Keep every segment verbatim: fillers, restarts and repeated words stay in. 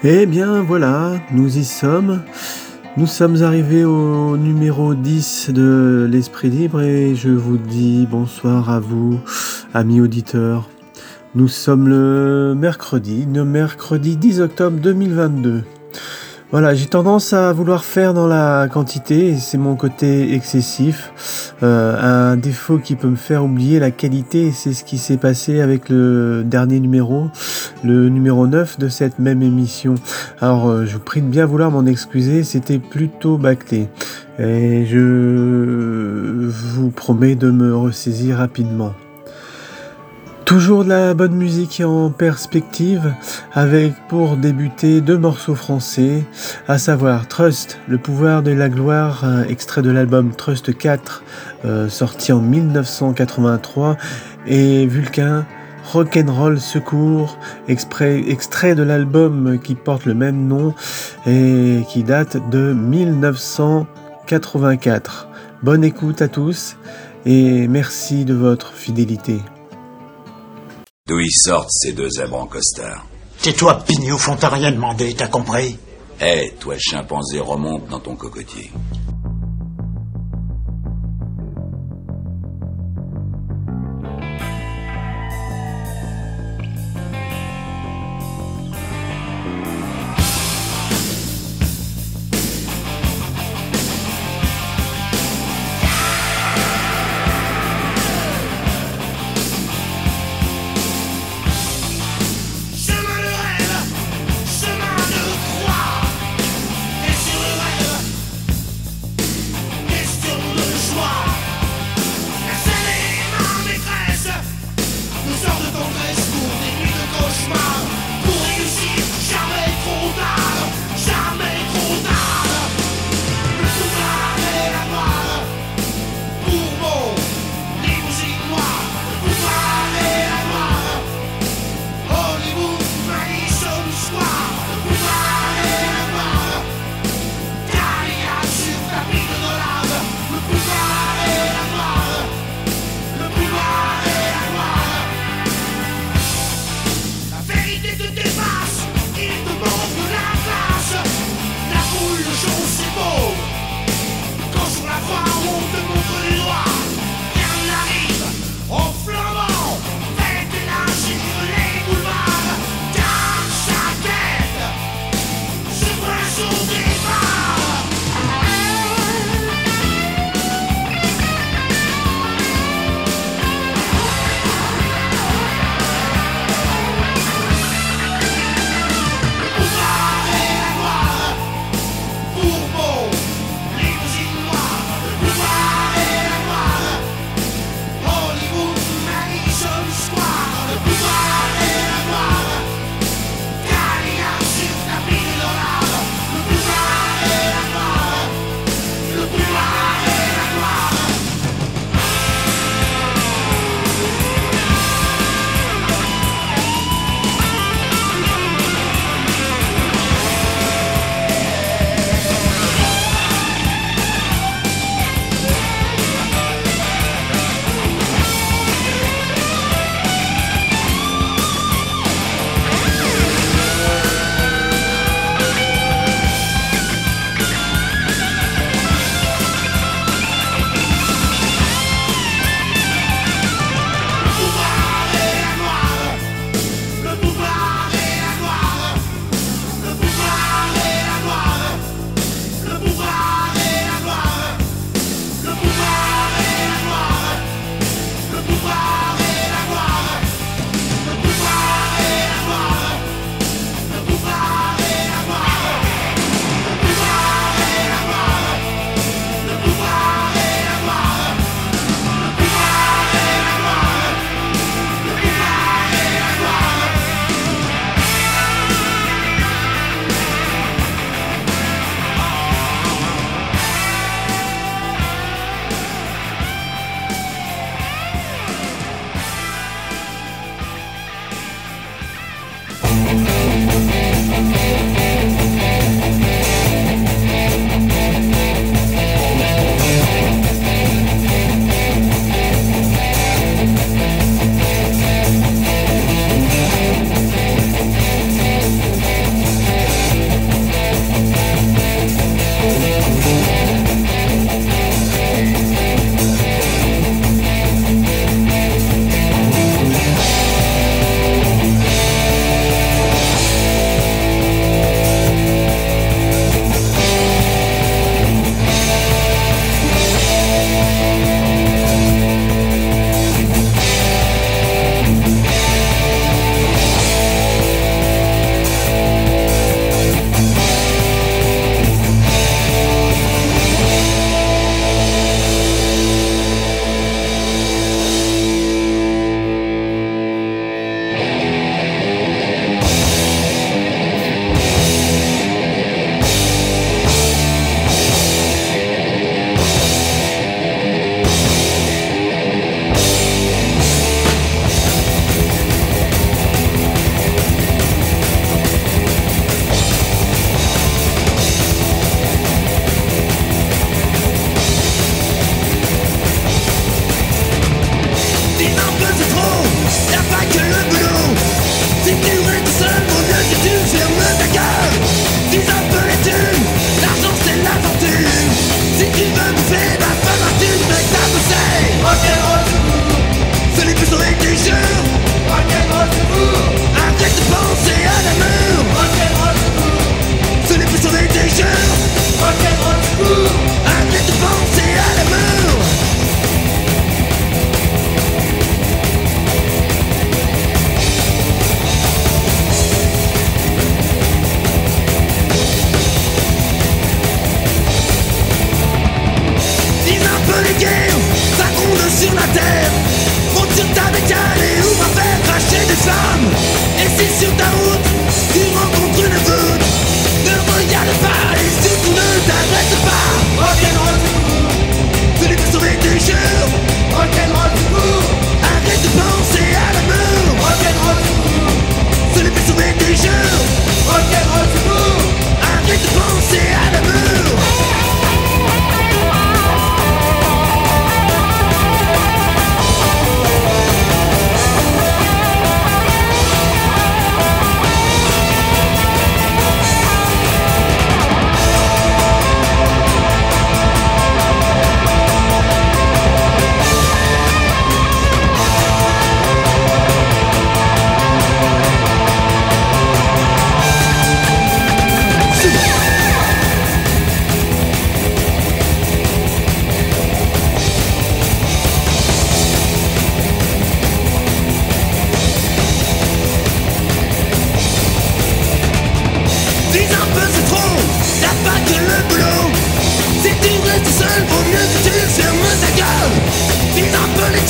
Eh bien voilà, nous y sommes. Nous sommes arrivés au numéro dix de l'Esprit Libre et je vous dis bonsoir à vous, amis auditeurs. Nous sommes le mercredi, le mercredi dix octobre deux mille vingt-deux. Voilà, j'ai tendance à vouloir faire dans la quantité, et c'est mon côté excessif, euh, un défaut qui peut me faire oublier la qualité, et c'est ce qui s'est passé avec le dernier numéro, le numéro neuf de cette même émission. Alors, euh, je vous prie de bien vouloir m'en excuser, c'était plutôt bâclé, et je vous promets de me ressaisir rapidement. Toujours de la bonne musique en perspective, avec pour débuter deux morceaux français, à savoir Trust, le pouvoir de la gloire, extrait de l'album Trust quatre, euh, sorti en dix-neuf cent quatre-vingt-trois, et Vulcain, Rock'n'Roll Secours, extrait, extrait de l'album qui porte le même nom et qui date de dix-neuf cent quatre-vingt-quatre. Bonne écoute à tous et merci de votre fidélité. D'où ils sortent ces deux zèbres en costard? Tais-toi, Pignouf, on t'a rien demandé, t'as compris? Eh, hey, toi le chimpanzé, remonte dans ton cocotier.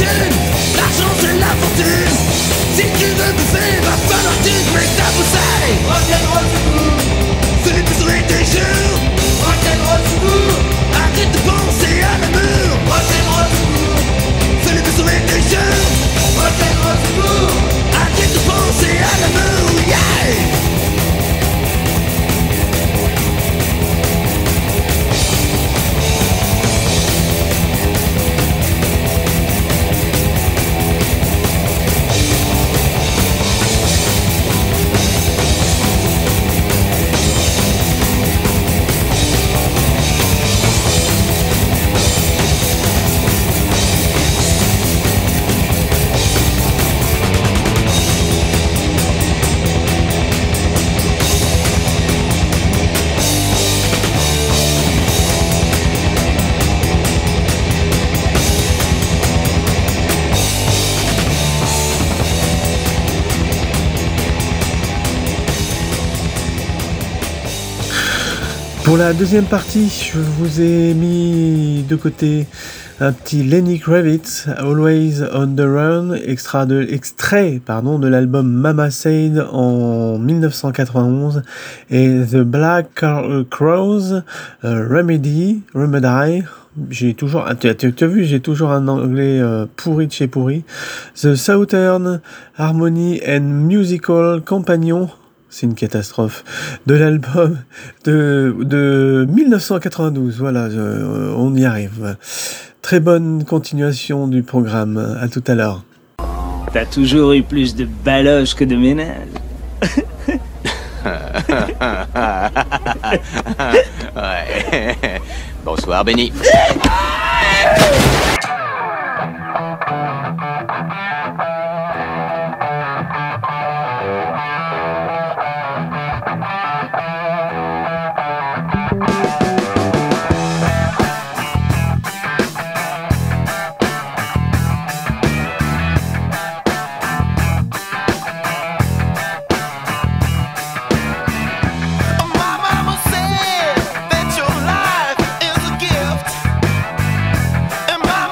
fortune. L'argent c'est la fortune. Si tu veux bouffer, va falloir que tu mettes ta boussée. Rock'n'roll tout court, c'est le plus des jours. Rock'n'roll tout court, arrête de penser à l'amour. Rock'n'roll tout court, c'est le plus des jours. Rock'n'roll tout court, arrête de penser à l'amour. Yeah! Pour la deuxième partie, je vous ai mis de côté un petit Lenny Kravitz, Always on the Run, extrait de, extrait, pardon, de l'album Mama Said en dix-neuf cent quatre-vingt-onze, et The Black Crowes, uh, Remedy, Remedy, j'ai toujours, tu as, tu as vu, j'ai toujours un anglais euh, pourri de chez pourri, The Southern Harmony and Musical Companion, c'est une catastrophe, de l'album de, de dix-neuf cent quatre-vingt-douze, voilà, euh, on y arrive. Très bonne continuation du programme, à tout à l'heure. T'as toujours eu plus de baloches que de ménage. Ouais. Bonsoir, Benny. Mama said that your life is a gift. And my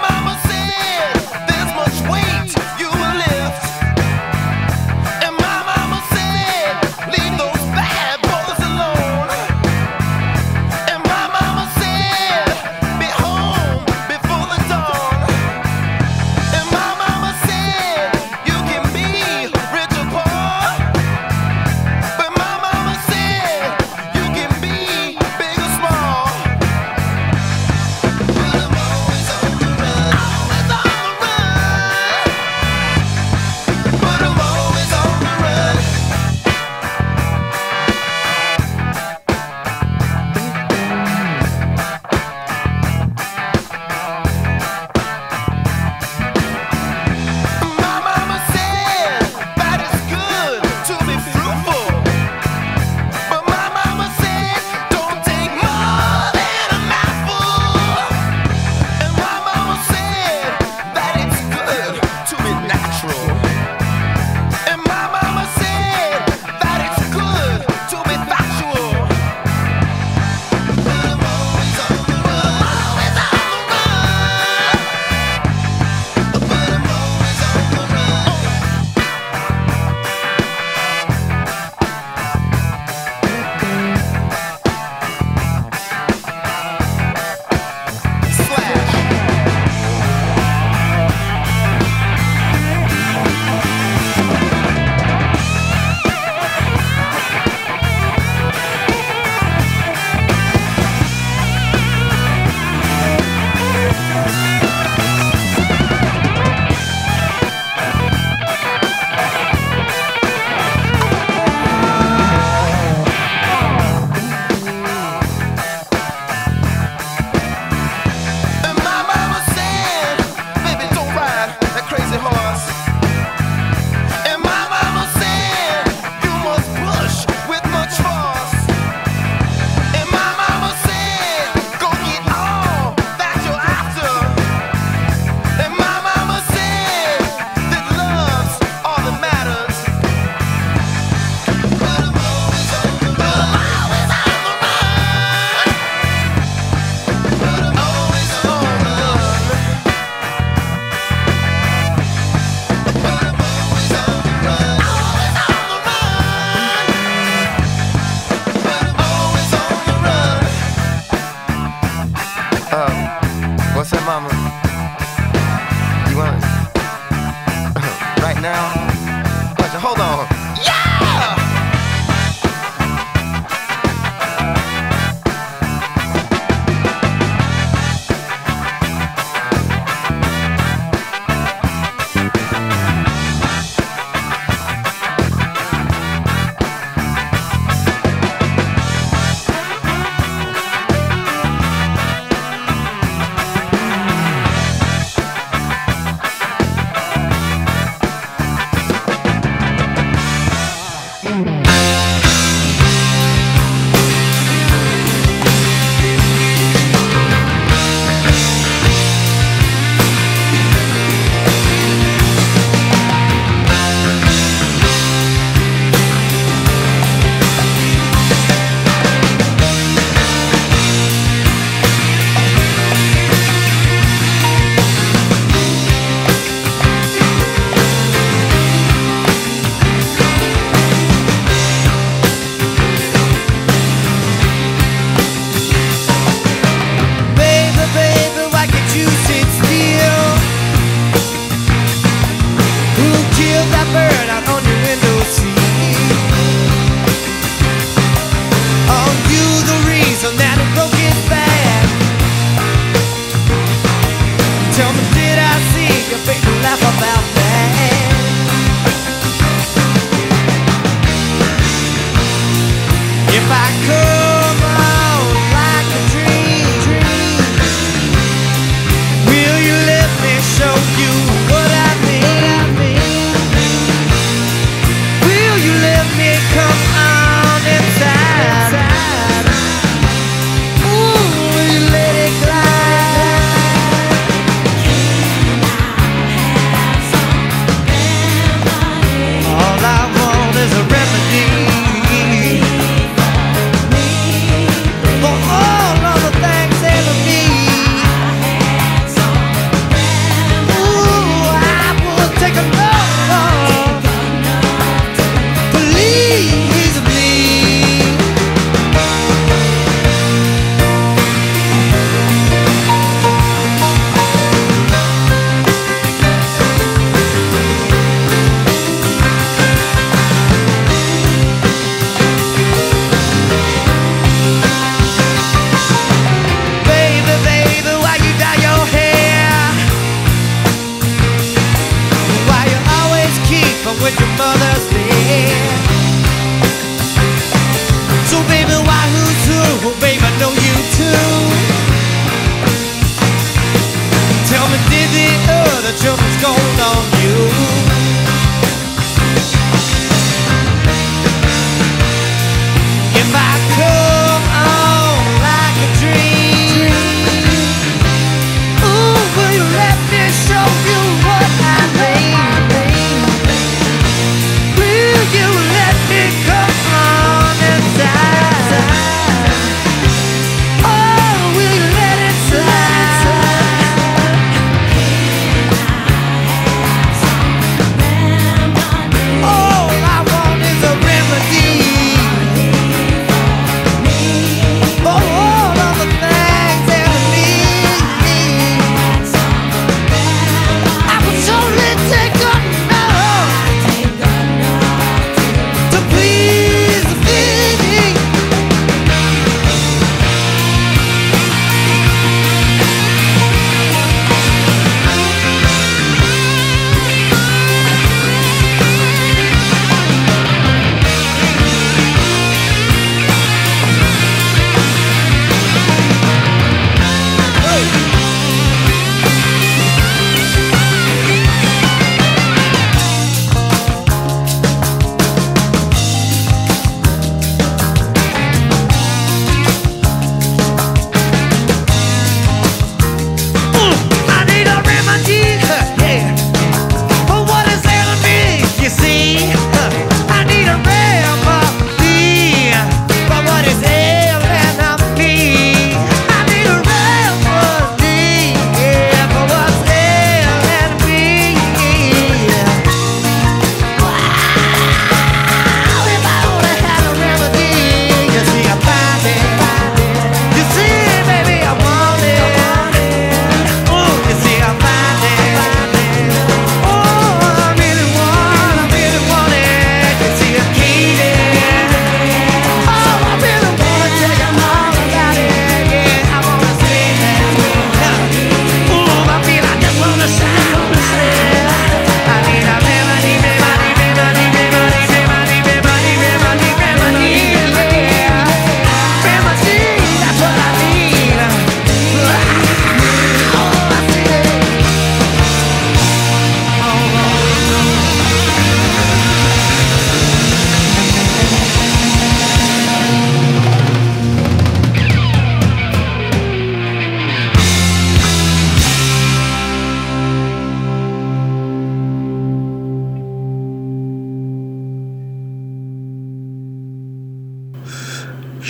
now. But hold on. Yeah!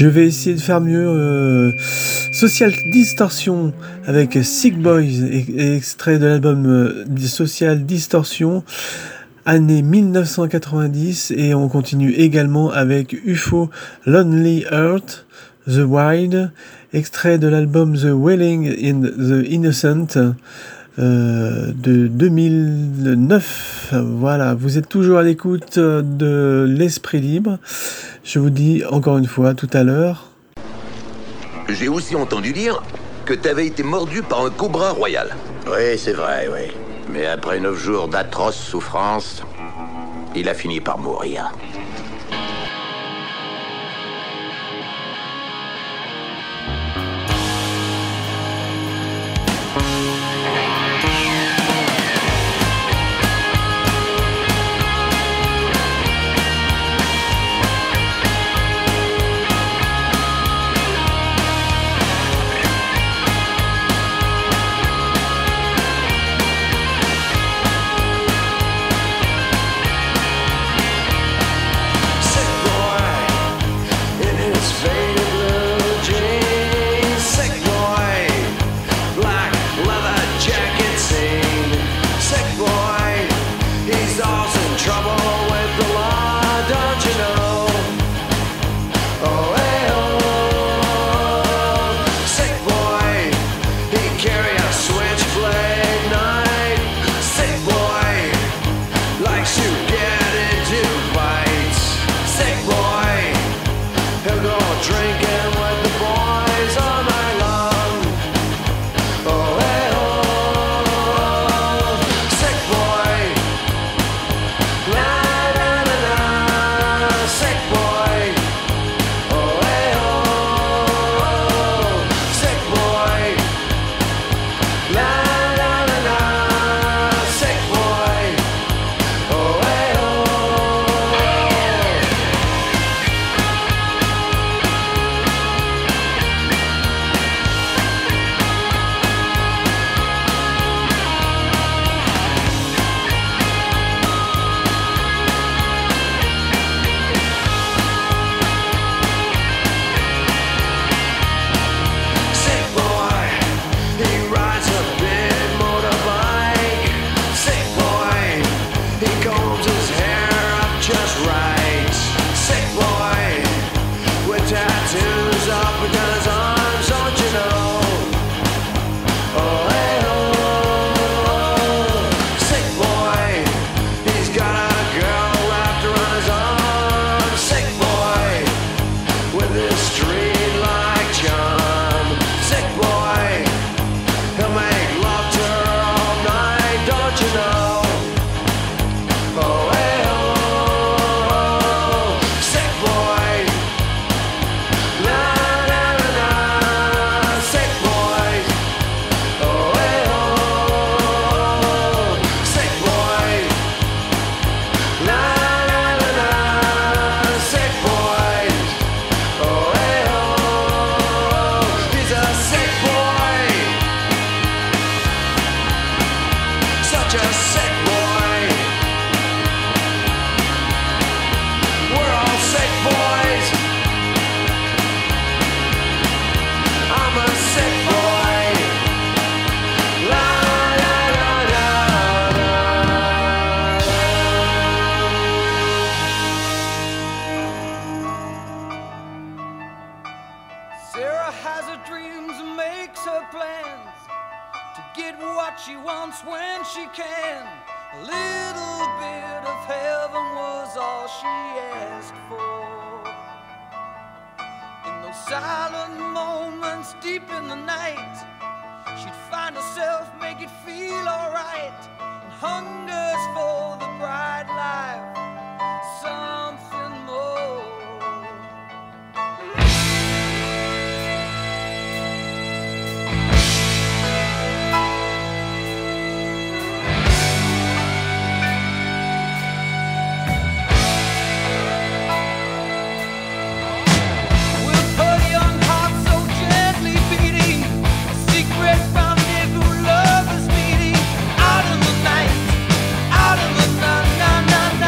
Je vais essayer de faire mieux. Euh, Social Distortion avec Sick Boys, extrait de l'album euh, Social Distortion, année mille neuf cent quatre-vingt-dix, et on continue également avec U F O Lonely Earth, The Wild, extrait de l'album The Wailing in the Innocent euh, de deux mille neuf. Voilà, vous êtes toujours à l'écoute de l'Esprit Libre. Je vous dis encore une fois tout à l'heure. J'ai aussi entendu dire que t'avais été mordu par un cobra royal. Oui, c'est vrai, oui. Mais après neuf jours d'atroces souffrances, il a fini par mourir. Secret rendezvous lovers meeting out in the night, out in the night, night, night.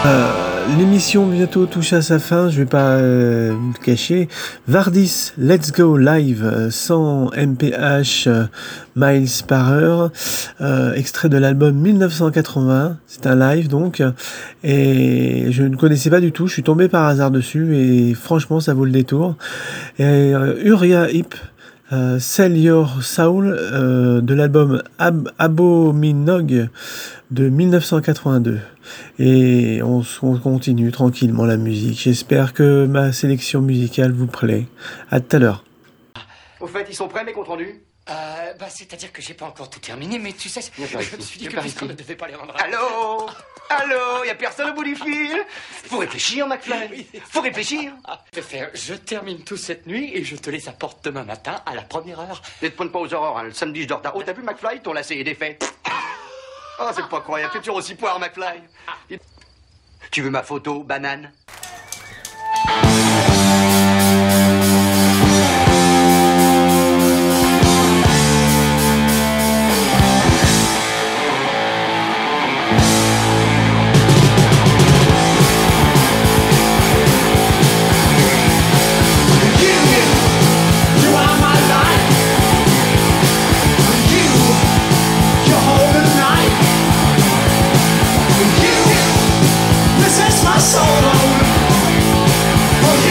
L'émission bientôt touche à sa fin, je vais pas euh, vous le cacher. Vardis Let's Go Live, cent M P H euh, miles par heure, euh, extrait de l'album mille neuf cent quatre-vingts, c'est un live donc, et je ne connaissais pas du tout, je suis tombé par hasard dessus et franchement ça vaut le détour. Et euh, Uriah Heep, euh, Sell Your Soul, euh, de l'album Ab- Abominog de mille neuf cent quatre-vingt-deux. Et on, on continue tranquillement la musique. J'espère que ma sélection musicale vous plaît. À tout à l'heure. Au fait, ils sont prêts, mes comptes rendus? Euh, bah, c'est-à-dire que j'ai pas encore tout terminé, mais tu sais, je Viens par me ici. suis dit Viens que par puisqu'on ici. ne devait pas les rendre. Allô? Allô? Y a personne au bout du fil? Faut réfléchir, McFly. Faut réfléchir. Je vais faire, je termine tout cette nuit et je te les apporte demain matin à la première heure. Ne te pointe pas aux aurores, hein. Le samedi, je dors tard. Oh, t'as vu, McFly? Ton lacet est défait. Oh, c'est pas croyable. T'es toujours aussi poire, McFly. Tu veux ma photo, banane? This is my soul.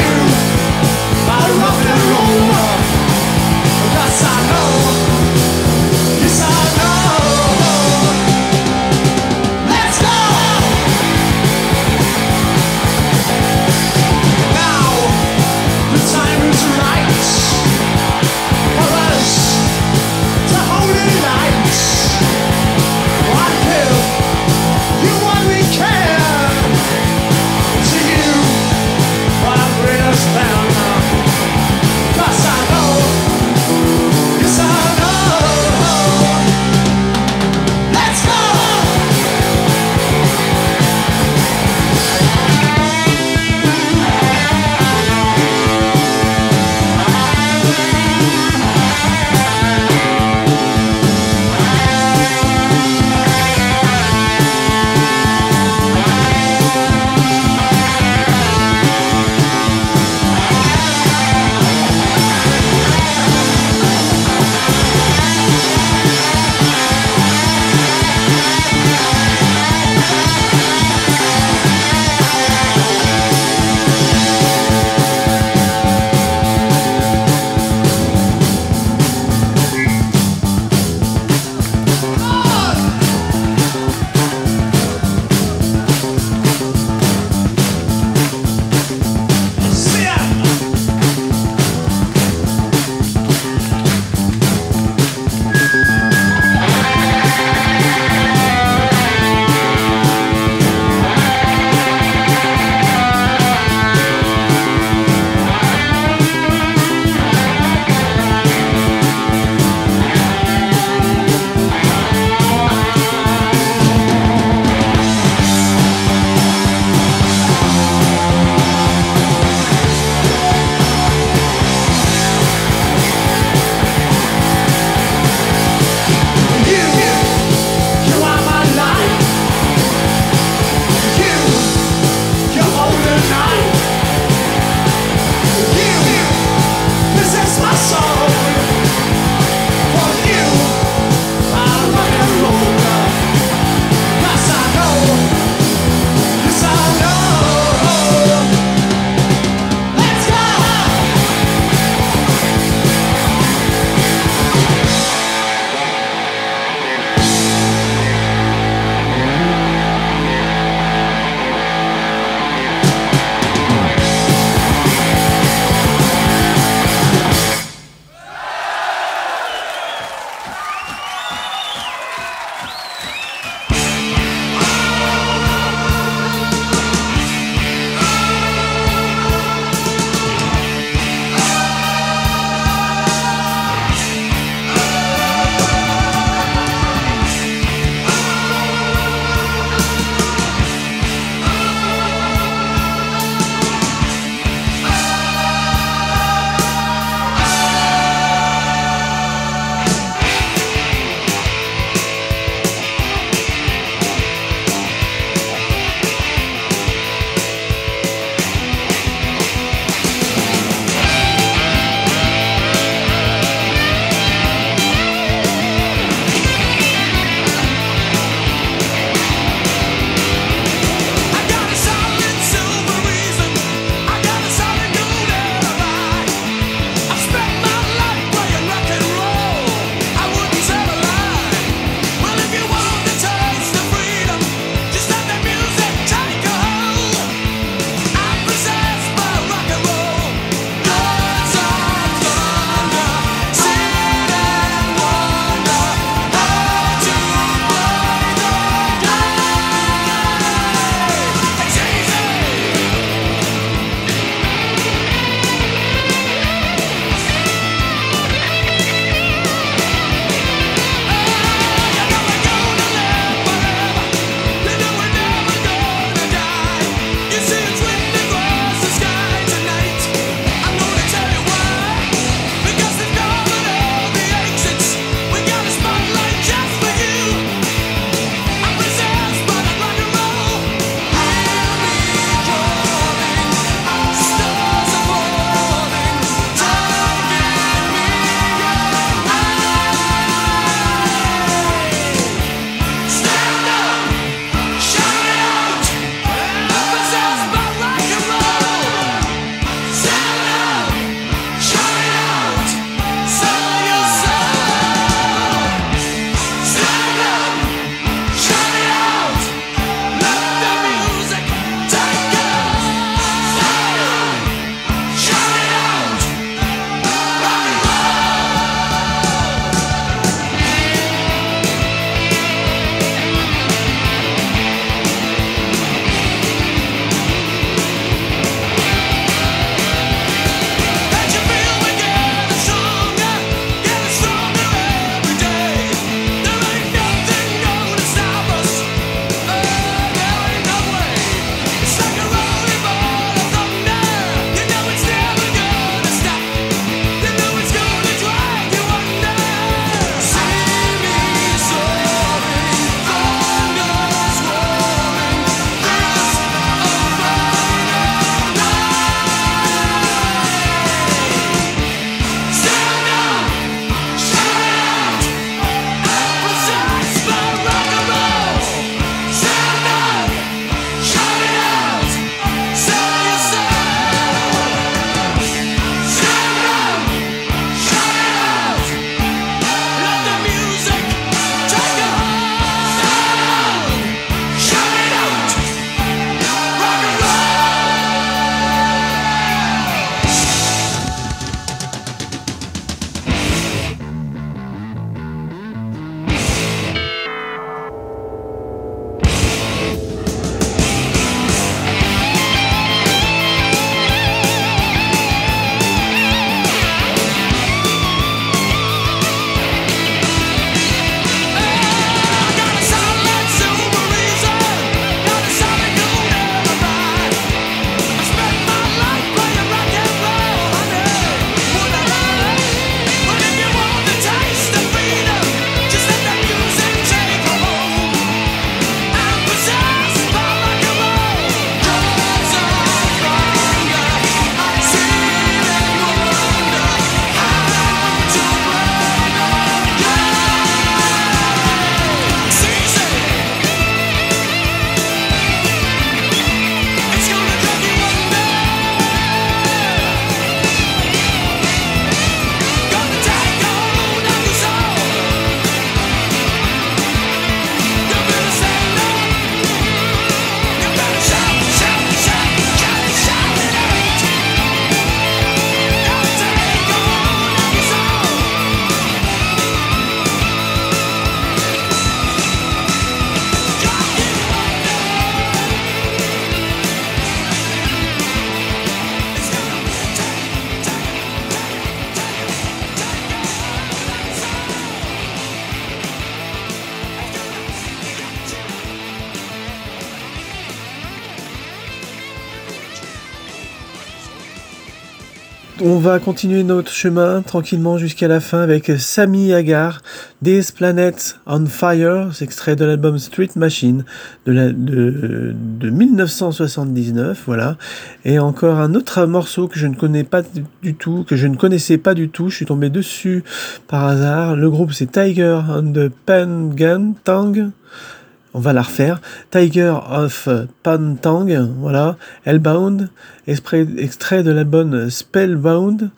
on va continuer notre chemin tranquillement jusqu'à la fin avec Sammy Hagar, This Planet on Fire, extrait de l'album Street Machine de, la, de, de dix-neuf cent soixante-dix-neuf, voilà. Et encore un autre morceau que je ne connais pas du tout, que je ne connaissais pas du tout, je suis tombé dessus par hasard. Le groupe c'est Tiger and the Pantang. On va la refaire. Tiger of Pantang, voilà. Hellbound, extrait, extrait de l'album Spellbound.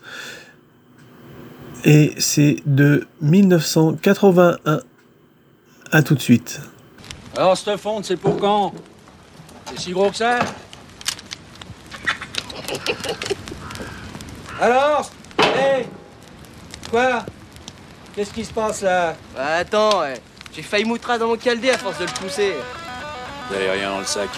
Et c'est de dix-neuf cent quatre-vingt-un. À tout de suite. Alors, cette fonte, c'est pour quand? C'est si gros que ça? Alors? Hé! Hey, quoi? Qu'est-ce qui se passe là? Bah, attends, ouais. J'ai failli moutrer dans mon caldé à force de le pousser. Vous avez rien dans le sac.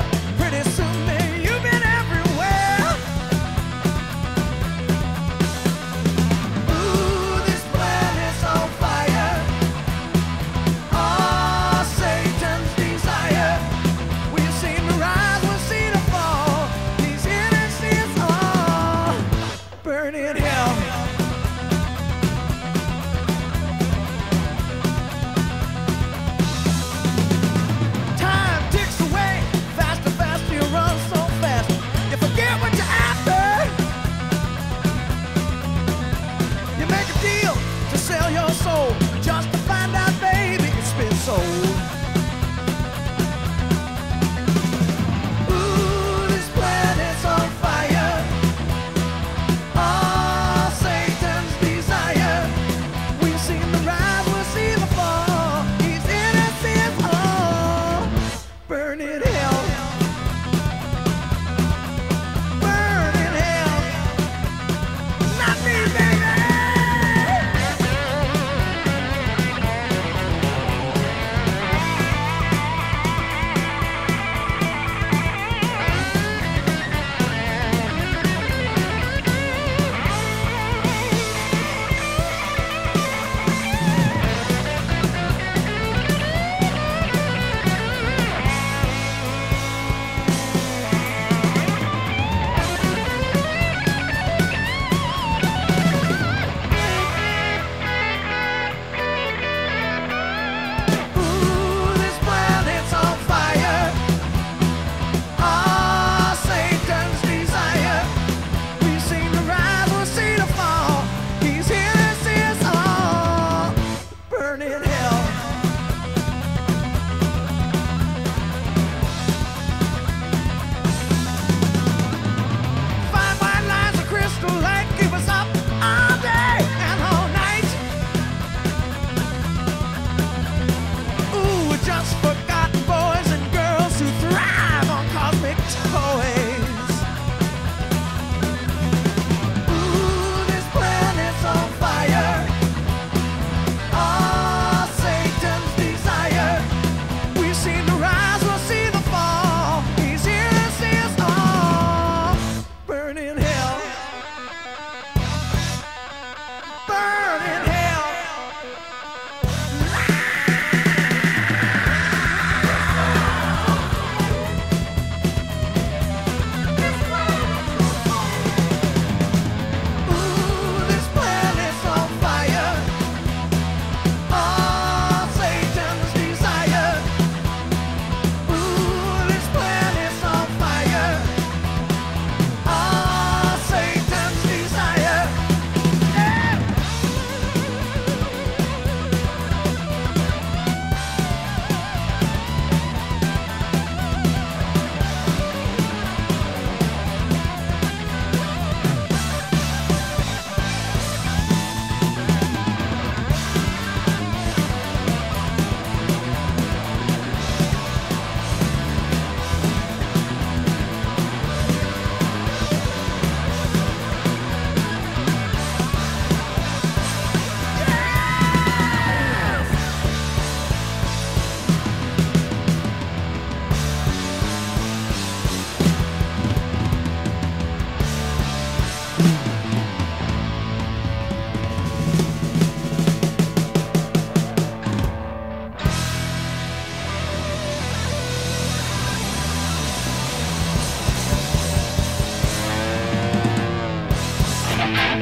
Pretty soon, man, you've been everywhere.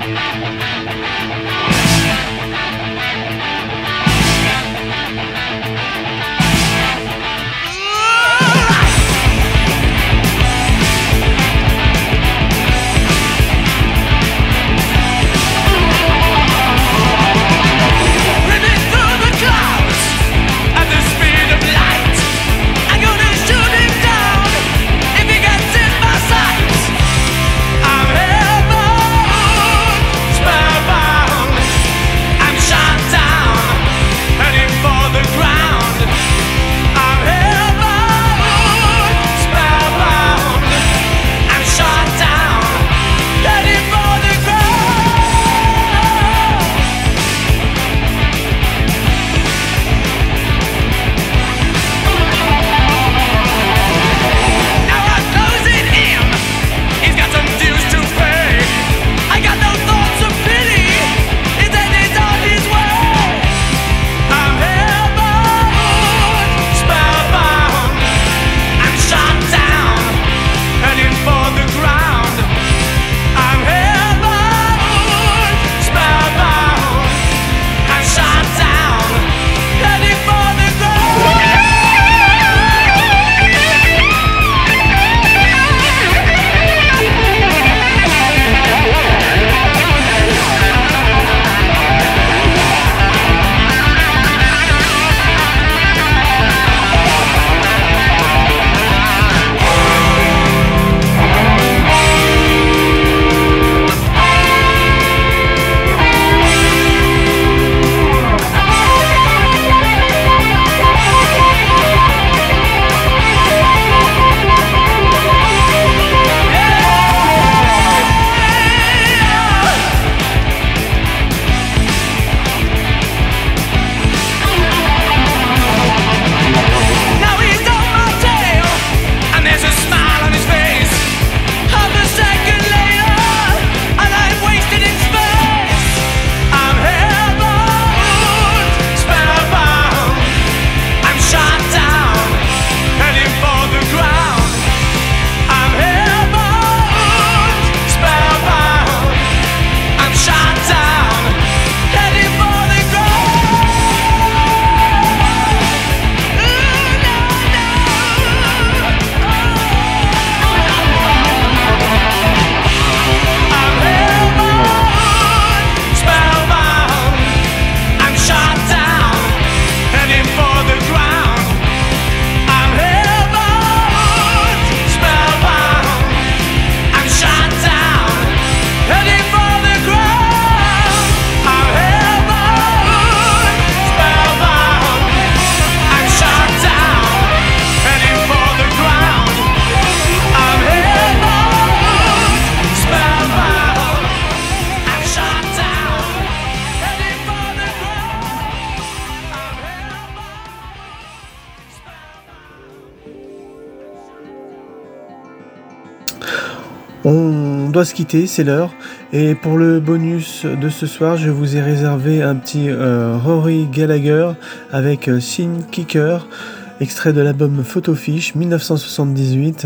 On doit se quitter, c'est l'heure. Et pour le bonus de ce soir, je vous ai réservé un petit euh, Rory Gallagher avec euh, Sin Kicker, extrait de l'album Photofish dix-neuf cent soixante-dix-huit.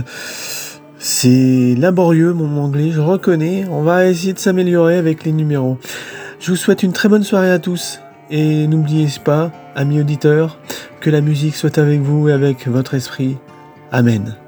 C'est laborieux mon anglais, je reconnais. On va essayer de s'améliorer avec les numéros. Je vous souhaite une très bonne soirée à tous. Et n'oubliez pas, amis auditeurs, que la musique soit avec vous et avec votre esprit. Amen.